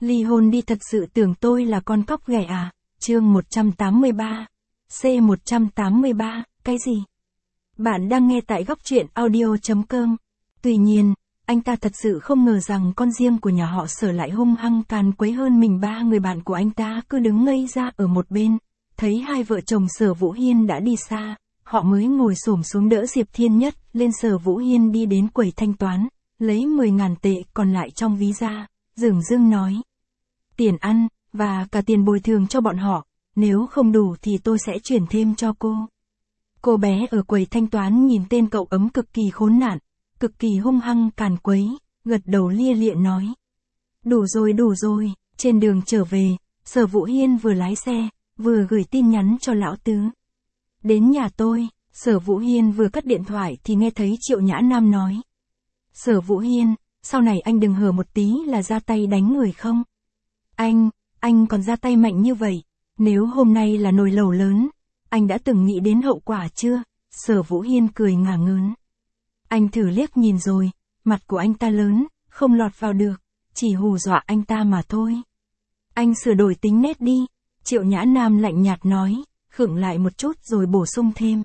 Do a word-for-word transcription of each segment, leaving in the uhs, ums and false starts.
Ly hôn đi, thật sự tưởng tôi là con cóc ghẻ à? Chương một trăm tám mươi ba. C một trăm tám mươi ba, cái gì? Bạn đang nghe tại góc truyện audio chấm com. Tuy nhiên, anh ta thật sự không ngờ rằng con riêng của nhà họ Sở lại hung hăng càn quấy hơn mình. Ba người bạn của anh ta cứ đứng ngây ra ở một bên, thấy hai vợ chồng Sở Vũ Hiên đã đi xa, họ mới ngồi xổm xuống đỡ Diệp Thiên Nhất lên. Sở Vũ Hiên đi đến quầy thanh toán, lấy mười ngàn tệ còn lại trong ví ra, dửng dưng nói: tiền ăn, và cả tiền bồi thường cho bọn họ, nếu không đủ thì tôi sẽ chuyển thêm cho cô. Cô bé ở quầy thanh toán nhìn tên cậu ấm cực kỳ khốn nạn, cực kỳ hung hăng càn quấy, gật đầu lia lịa nói: đủ rồi đủ rồi. Trên đường trở về, Sở Vũ Hiên vừa lái xe, vừa gửi tin nhắn cho lão tứ. Đến nhà tôi. Sở Vũ Hiên vừa cất điện thoại thì nghe thấy Triệu Nhã Nam nói: Sở Vũ Hiên, sau này anh đừng hở một tí là ra tay đánh người không? Anh, anh còn ra tay mạnh như vậy, nếu hôm nay là nồi lẩu lớn, anh đã từng nghĩ đến hậu quả chưa? Sở Vũ Hiên cười ngả ngớn. Anh thử liếc nhìn rồi, mặt của anh ta lớn, không lọt vào được, chỉ hù dọa anh ta mà thôi. Anh sửa đổi tính nết đi. Triệu Nhã Nam lạnh nhạt nói, khựng lại một chút rồi bổ sung thêm: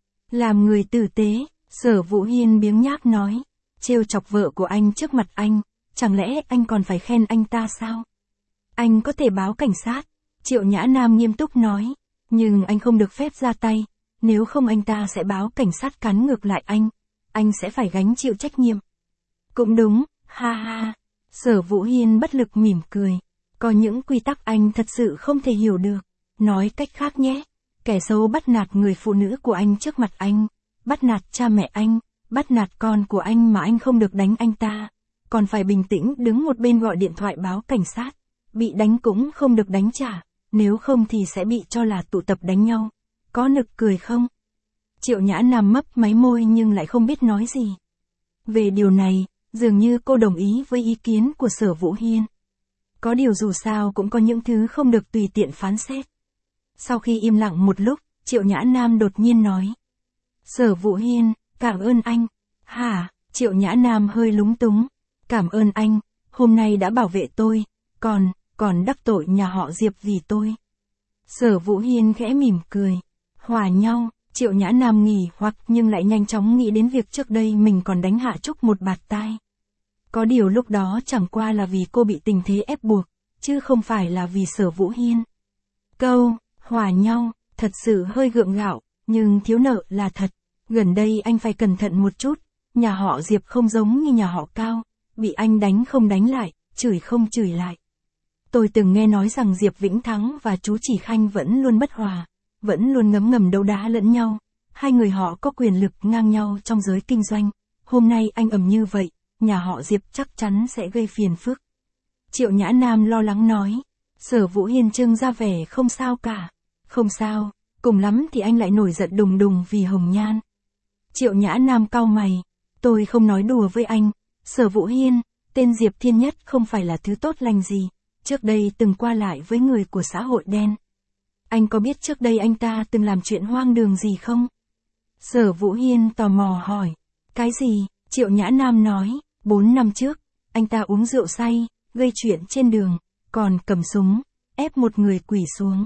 làm người tử tế. Sở Vũ Hiên biếng nhác nói, trêu chọc vợ của anh trước mặt anh, chẳng lẽ anh còn phải khen anh ta sao? Anh có thể báo cảnh sát. Triệu Nhã Nam nghiêm túc nói, nhưng anh không được phép ra tay, nếu không anh ta sẽ báo cảnh sát cắn ngược lại anh, anh sẽ phải gánh chịu trách nhiệm. Cũng đúng, ha ha. Sở Vũ Hiên bất lực mỉm cười, có những quy tắc anh thật sự không thể hiểu được. Nói cách khác nhé, kẻ xấu bắt nạt người phụ nữ của anh trước mặt anh, bắt nạt cha mẹ anh, bắt nạt con của anh mà anh không được đánh anh ta, còn phải bình tĩnh đứng một bên gọi điện thoại báo cảnh sát, bị đánh cũng không được đánh trả, nếu không thì sẽ bị cho là tụ tập đánh nhau. Có nực cười không? Triệu Nhã Nam mấp máy môi nhưng lại không biết nói gì. Về điều này, dường như cô đồng ý với ý kiến của Sở Vũ Hiên. Có điều dù sao cũng có những thứ không được tùy tiện phán xét. Sau khi im lặng một lúc, Triệu Nhã Nam đột nhiên nói: Sở Vũ Hiên, cảm ơn anh. Hả? Triệu Nhã Nam hơi lúng túng. Cảm ơn anh, hôm nay đã bảo vệ tôi, còn, còn đắc tội nhà họ Diệp vì tôi. Sở Vũ Hiên khẽ mỉm cười. Hòa nhau. Triệu Nhã Nam nghỉ hoặc nhưng lại nhanh chóng nghĩ đến việc trước đây mình còn đánh Hạ Trúc một bạt tai. Có điều lúc đó chẳng qua là vì cô bị tình thế ép buộc, chứ không phải là vì Sở Vũ Hiên. Câu, hòa nhau, thật sự hơi gượng gạo, nhưng thiếu nợ là thật. Gần đây anh phải cẩn thận một chút, nhà họ Diệp không giống như nhà họ Cao, bị anh đánh không đánh lại, chửi không chửi lại. Tôi từng nghe nói rằng Diệp Vĩnh Thắng và chú Chỉ Khanh vẫn luôn bất hòa, vẫn luôn ngấm ngầm đấu đá lẫn nhau. Hai người họ có quyền lực ngang nhau trong giới kinh doanh. Hôm nay anh ầm như vậy, nhà họ Diệp chắc chắn sẽ gây phiền phức. Triệu Nhã Nam lo lắng nói. Sở Vũ Hiên trưng ra vẻ không sao cả. Không sao, cùng lắm thì anh lại nổi giận đùng đùng vì Hồng Nhan. Triệu Nhã Nam cau mày. Tôi không nói đùa với anh. Sở Vũ Hiên, tên Diệp Thiên Nhất không phải là thứ tốt lành gì. Trước đây từng qua lại với người của xã hội đen. Anh có biết trước đây anh ta từng làm chuyện hoang đường gì không? Sở Vũ Hiên tò mò hỏi. Cái gì? Triệu Nhã Nam nói. Bốn năm trước, anh ta uống rượu say, gây chuyện trên đường, còn cầm súng, ép một người quỳ xuống.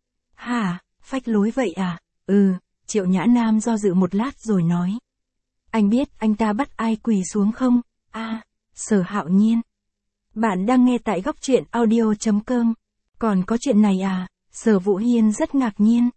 Hả? Phách lối vậy à? Ừ. Triệu Nhã Nam do dự một lát rồi nói. Anh biết anh ta bắt ai quỳ xuống không? À, Sở Hạo Nhiên. Bạn đang nghe tại góc truyện audio chấm com. Còn có chuyện này à? Sở Vũ Hiên rất ngạc nhiên.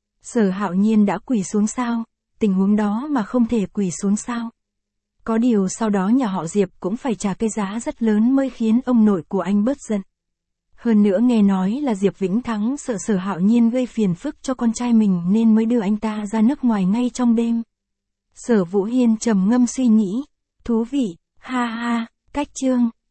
Sở Hạo Nhiên đã quỳ xuống sao? Tình huống đó mà không thể quỳ xuống sao? Có điều sau đó nhà họ Diệp cũng phải trả cái giá rất lớn mới khiến ông nội của anh bớt giận. Hơn nữa nghe nói là Diệp Vĩnh Thắng sợ Sở Hạo Nhiên gây phiền phức cho con trai mình nên mới đưa anh ta ra nước ngoài ngay trong đêm. Sở Vũ Hiên trầm ngâm suy nghĩ. Thú vị, ha ha, cách chương.